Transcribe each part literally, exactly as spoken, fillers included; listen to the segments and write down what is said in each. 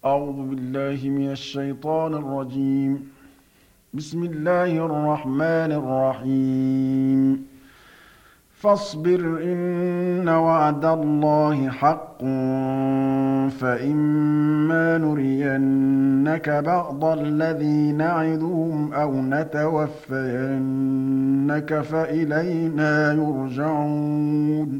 أعوذ بالله من الشيطان الرجيم. بسم الله الرحمن الرحيم. فاصبر إن وعد الله حق فإما نرينك بعض الذي نعدهم أو نتوفينك فإلينا يرجعون.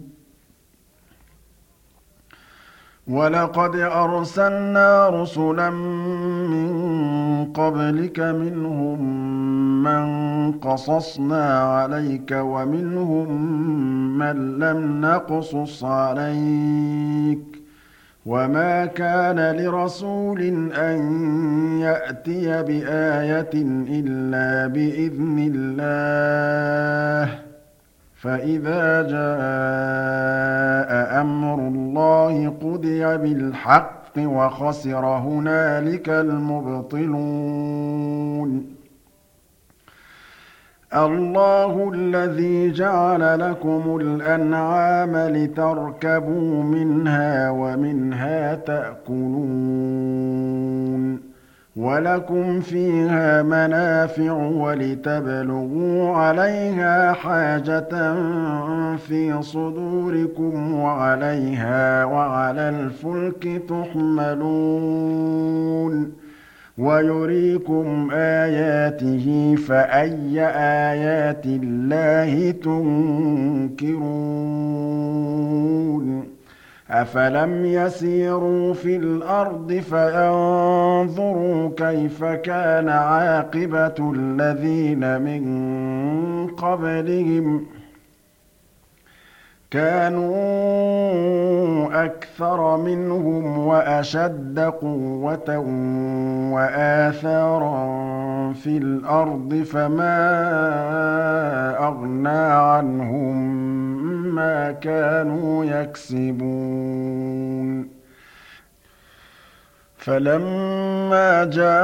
وَلَقَدْ أَرْسَلْنَا رُسُلًا مِّن قَبْلِكَ مِنْهُم مَّن قَصَصْنَا عَلَيْكَ وَمِنْهُم مَّن لَّمْ نَقْصُصْ عَلَيْكَ ۗ وَمَا كَانَ لِرَسُولٍ أَن يَأْتِيَ بِآيَةٍ إِلَّا بِإِذْنِ اللَّهِ ۚ فَإِذَا جَاءَ أَمْرُ اللَّهِ قُضِيَ بِالْحَقِّ وَخَسِرَ هُنَالِكَ الْمُبْطِلُونَ. اللَّهُ الَّذِي جَعَلَ لَكُمُ الْأَنْعَامَ لِتَرْكَبُوا مِنْهَا وَمِنْهَا تَأْكُلُونَ وَلَكُمْ فِيهَا مَنَافِعُ وَلِتَبْلُغُوا عَلَيْهَا حَاجَةً فِي صُدُورِكُمْ وَعَلَيْهَا وَعَلَى الْفُلْكِ تُحْمَلُونَ وَيُرِيكُمْ آيَاتِهِ فَأَيَّ آيَاتِ اللَّهِ تُنكِرُونَ. أَفَلَمْ يَسِيرُوا فِي الْأَرْضِ فَيَنظُرُوا كَيْفَ كَانَ عَاقِبَةُ الَّذِينَ مِن قَبْلِهِمْ ۚ كَانُوا أَكْثَرَ مِنْهُمْ وَأَشَدَّ قُوَّةً وَآثَارًا فِي الْأَرْضِ فَمَا أَغْنَىٰ عَنْهُم مَّا كَانُوا يَكْسِبُونَ. فَلَمَّا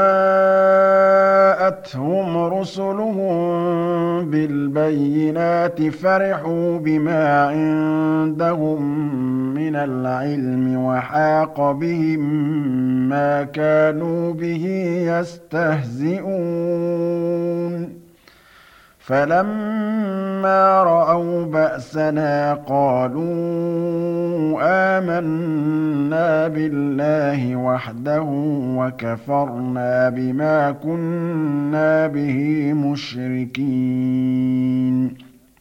جَاءَتْهُمْ رُسُلُهُم بِالْبَيِّنَاتِ فَرِحُوا بِمَا عِندَهُم مِّنَ الْعِلْمِ وَحَاقَ بِهِم مَّا كَانُوا بِهِ يَسْتَهْزِئُونَ. فَلَمَّا رَأَوْا بَأْسَنَا قَالُوا آمَنَّا بِاللَّهِ وَحْدَهُ وَكَفَرْنَا بِمَا كُنَّا بِهِ مُشْرِكِينَ.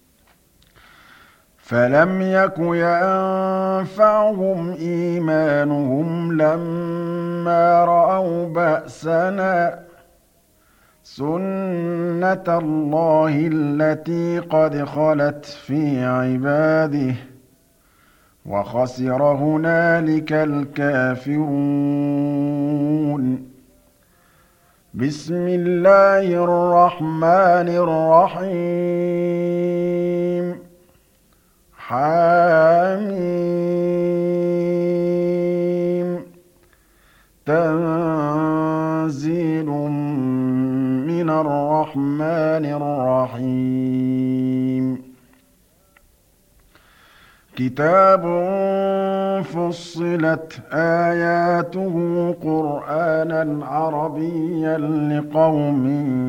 فَلَمْ يَكُ يَنفَعُهُمْ إِيمَانُهُمْ لَمَّا رَأَوْا بَأْسَنَا ۖ سُنَّتَ اللَّهِ الَّتِي قَدْ خَلَتْ فِي عِبَادِهِ ۖ وَخَسِرَ هُنَالِكَ الْكَافِرُونَ. بِسْمِ اللَّهِ الرَّحْمَٰنِ الرَّحِيمِ. حم تنزيل من الرحمن الرحيم. كتاب فصلت آياته قرآنا عربيا لقوم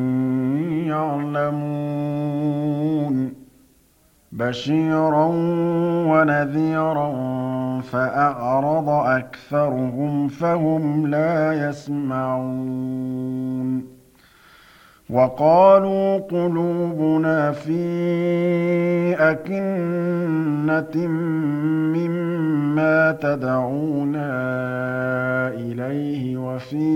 يعلمون. بشيرا ونذيرا فأعرض أكثرهم فهم لا يسمعون. وقالوا قلوبنا في أكنة مما تدعونا إليه وفي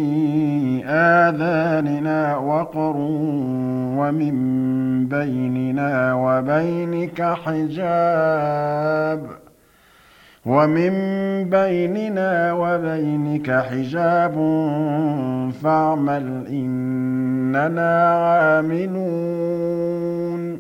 آذاننا وقر ومن بيننا وبينك حجاب ومن بيننا وبينك حجاب فاعمل إننا عاملون.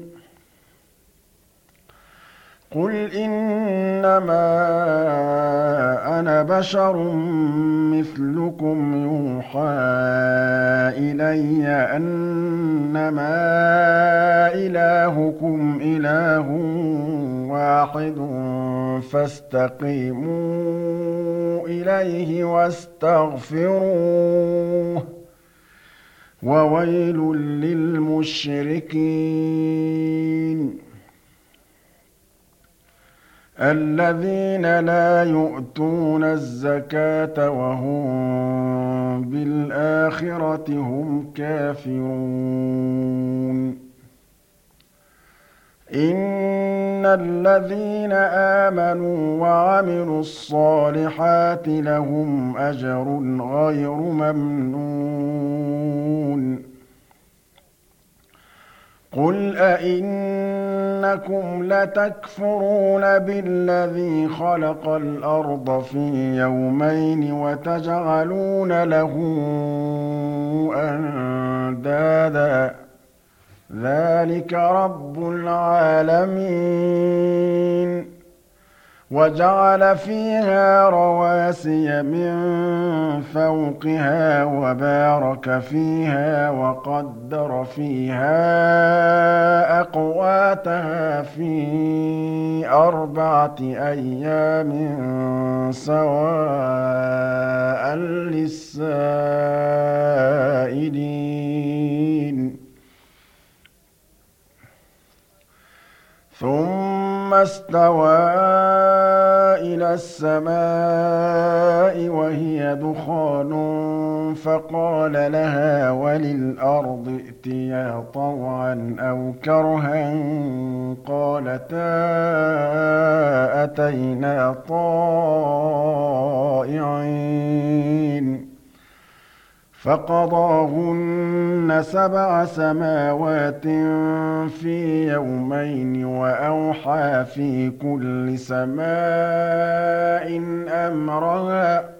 قُلْ إِنَّمَا أَنَا بَشَرٌ مِّثْلُكُمْ يُوحَىٰ إِلَيَّ أَنَّمَا إِلَٰهُكُمْ إِلَٰهٌ وَاحِدٌ فَاسْتَقِيمُوا إِلَيْهِ وَاسْتَغْفِرُوهُ وَوَيْلٌ لِّلْمُشْرِكِينَ الَّذِينَ لَا يُؤْتُونَ الزَّكَاةَ وَهُم بِالْآخِرَةِ هُمْ كَافِرُونَ إِنَّ الَّذِينَ آمَنُوا وَعَمِلُوا الصَّالِحَاتِ لَهُمْ أَجْرٌ غَيْرُ مَمْنُونٍ قُلْ أَئِنَّكُمْ لَتَكْفُرُونَ بِالَّذِي خَلَقَ الْأَرْضَ فِي يَوْمَيْنِ وَتَجْعَلُونَ لَهُ أَندَادًا ۚ ذَٰلِكَ رَبُّ الْعَالَمِينَ وَجَعَلَ فِيهَا رَوَاسِيَ مِن فَوْقِهَا وَبَارَكَ فِيهَا وَقَدَّرَ فِيهَا أَقْوَاتَهَا فِي أَرْبَعَةِ أَيَّامٍ سَوَاءً لِّلسَّائِلِينَ ثُمَّ اسْتَوَىٰ إِلَى السَّمَاءِ وَهِيَ دُخَانٌ فَقَالَ لَهَا وَلِلْأَرْضِ ائْتِيَا طَوْعًا أَوْ كَرْهًا قَالَتَا أَتَيْنَا طَائِعِينَ فَقَضَاهُنَّ سَبْعَ سَمَاوَاتٍ فِي يَوْمَيْنِ وَأَوْحَىٰ فِي كُلِّ سَمَاءٍ أَمْرَهَا ۚ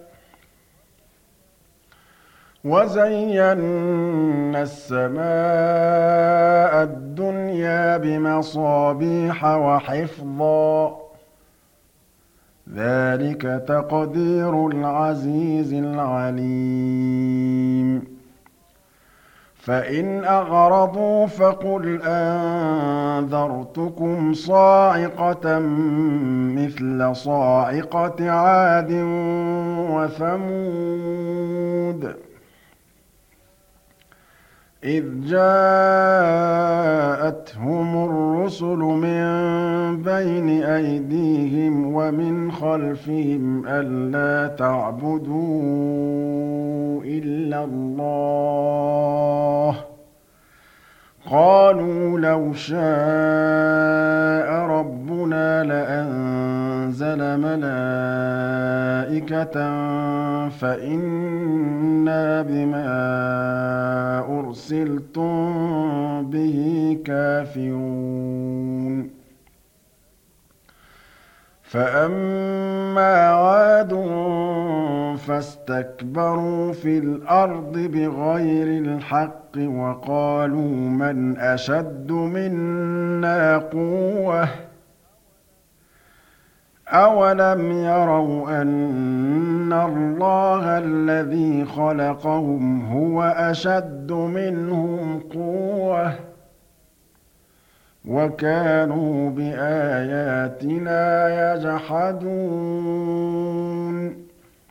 وَزَيَّنَّا السَّمَاءَ الدُّنْيَا بِمَصَابِيحَ وَحِفْظًا ۚ ذَٰلِكَ تَقْدِيرُ الْعَزِيزِ الْعَلِيمِ فَإِنْ أَعْرَضُوا فَقُلْ أَنذَرْتُكُمْ صَاعِقَةً مِّثْلَ صَاعِقَةِ عَادٍ وَثَمُودَ إِذْ جَاءَتْهُمُ الرُّسُلُ مِن بَيْنِ أَيْدِيهِمْ وَمِنْ خَلْفِهِمْ أَلَّا تَعْبُدُوا إِلَّا اللَّهَ ۖ قَالُوا لَوْ شَاءَ رَبُّنَا لَأَنزَلَ مَلَائِكَةً فَإِنَّا بِمَا أُرْسِلْتُم بِهِ كَافِرُونَ فَأَمَّا عَادٌ فَاسْتَكْبَرُوا فِي الْأَرْضِ بِغَيْرِ الْحَقِّ وَقَالُوا مَنْ أَشَدُّ مِنَّا قُوَّةً ۖ أَوَلَمْ يَرَوْا أَنَّ اللَّهَ الَّذِي خَلَقَهُمْ هُوَ أَشَدُّ مِنْهُمْ قُوَّةً ۖ وَكَانُوا بِآيَاتِنَا يَجْحَدُونَ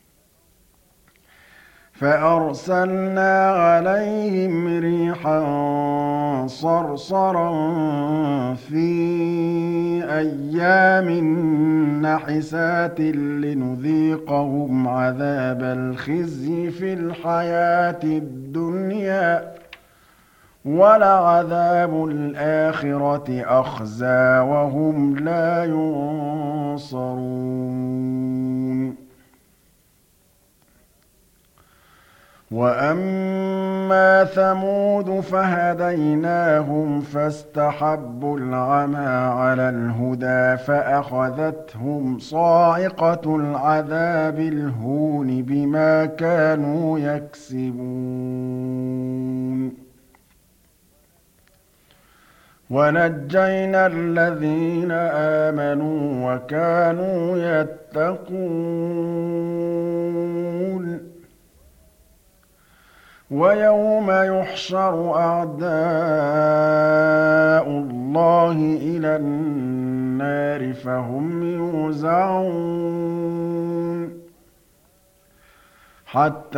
فَأَرْسَلْنَا عَلَيْهِمْ رِيحًا صَرْصَرًا فِي أَيَّامٍ نَّحِسَاتٍ لِّنُذِيقَهُمْ عَذَابَ الْخِزْيِ فِي الْحَيَاةِ الدُّنْيَا ۖ وَلَعَذَابُ الْآخِرَةِ أَخْزَىٰ وَهُمْ لَا يُنصَرُونَ وَأَمَّا ثَمُودُ فَهَدَيْنَاهُمْ فَاسْتَحَبُّوا الْعَمَىٰ عَلَى الْهُدَىٰ فَأَخَذَتْهُمْ صَاعِقَةُ الْعَذَابِ الْهُونِ بِمَا كَانُوا يَكْسِبُونَ وَنَجَّيْنَا الَّذِينَ آمَنُوا وَكَانُوا يَتَّقُونَ وَيَوْمَ يُحْشَرُ أَعْدَاءُ اللَّهِ إِلَى النَّارِ فَهُمْ يُوزَعُونَ حتى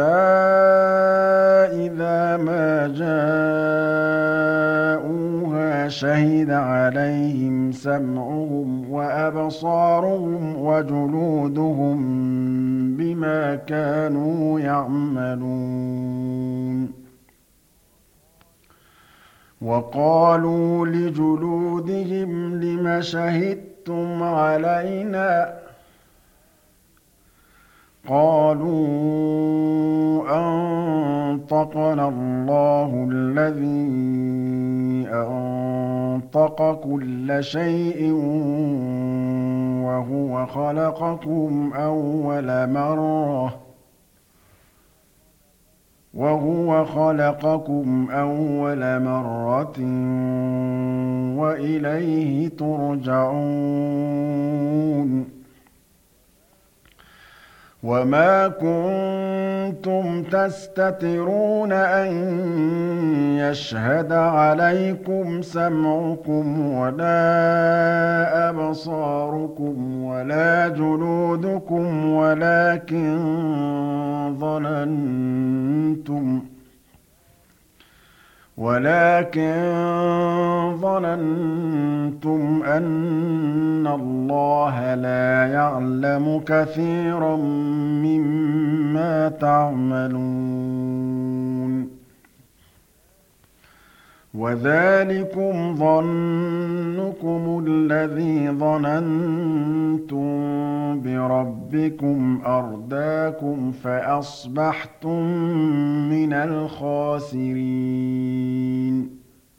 إذا ما جاءوها شهد عليهم سمعهم وأبصارهم وجلودهم بما كانوا يعملون وقالوا لجلودهم لم شهدتم علينا قالوا أنطقنا الله الذي أنطق كل شيء وهو خلقكم أول مرة وهو خلقكم أول مرة وإليه ترجعون وما كنتم تستترون أن يشهد عليكم سمعكم ولا أبصاركم ولا جلودكم ولكن ظننتم ولكن ظننتم أن الله لا يعلم كثيرا مما تعملون وذلكم ظنكم الذي ظننتم بربكم أرداكم فأصبحتم من الخاسرين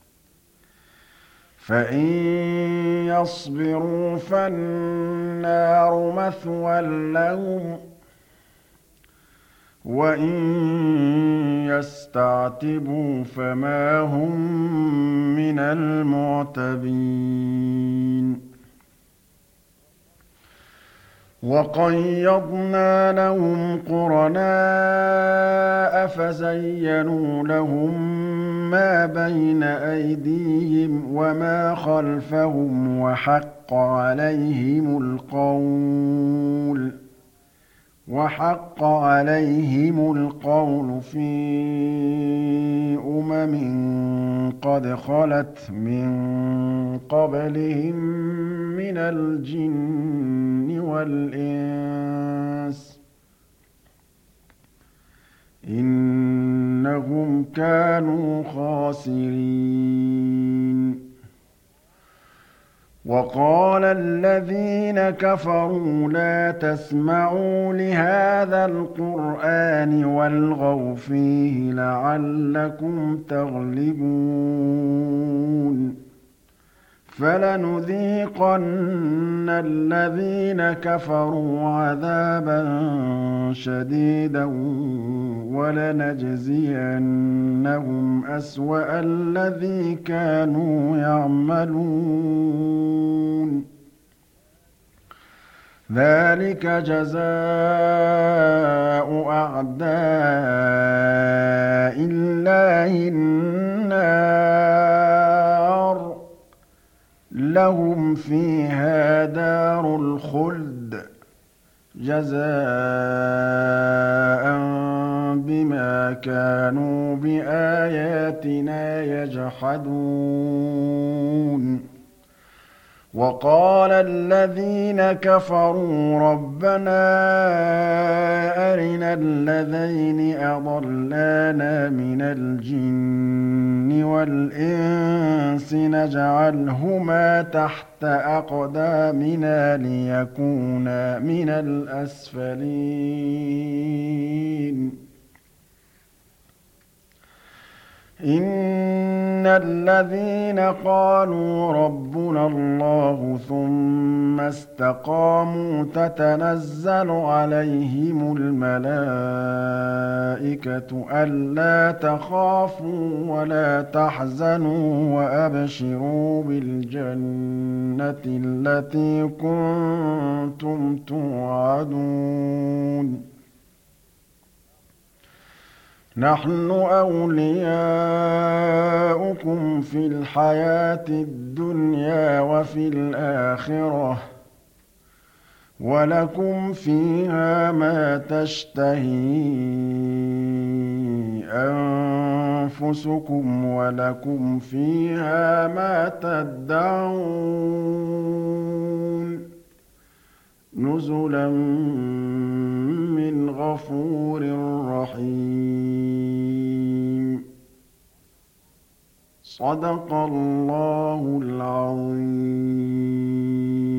فإن يصبروا فالنار مثوى لهم وإن يستعتبوا فما هم من المعتبين وقيضنا لهم قرناء فزينوا لهم ما بين أيديهم وما خلفهم وحق عليهم القول وحق عليهم القول في أمم قد خلت من قبلهم من الجن والإنس إنهم كانوا خاسرين وقال الذين كفروا لا تسمعوا لهذا القرآن والغوا فيه لعلكم تغلبون فلنذيقن الذين كفروا عذابا شديدا ولنجزينهم أسوأ الذي كانوا يعملون ذلك جزاء أعداء الله النار لهم فيها دار الخلد جزاء بما كانوا بآياتنا يجحدون وقال الذين كفروا ربنا أرنا الذين أضلانا من الجن والإنس نجعلهما تحت أقدامنا ليكونا من الأسفلين إن الذين قالوا ربنا الله ثم استقاموا تتنزل عليهم الملائكة ألا تخافوا ولا تحزنوا وأبشروا بالجنة التي كنتم توعدون نحن أولياؤكم في الحياة الدنيا وفي الآخرة وَلَكُمْ فِيهَا مَا تَشْتَهِي أَنفُسُكُمْ وَلَكُمْ فِيهَا مَا تَدَّعُونَ نُزُلًا مِّنْ غَفُورٍ رَّحِيمٍ صدق الله العظيم.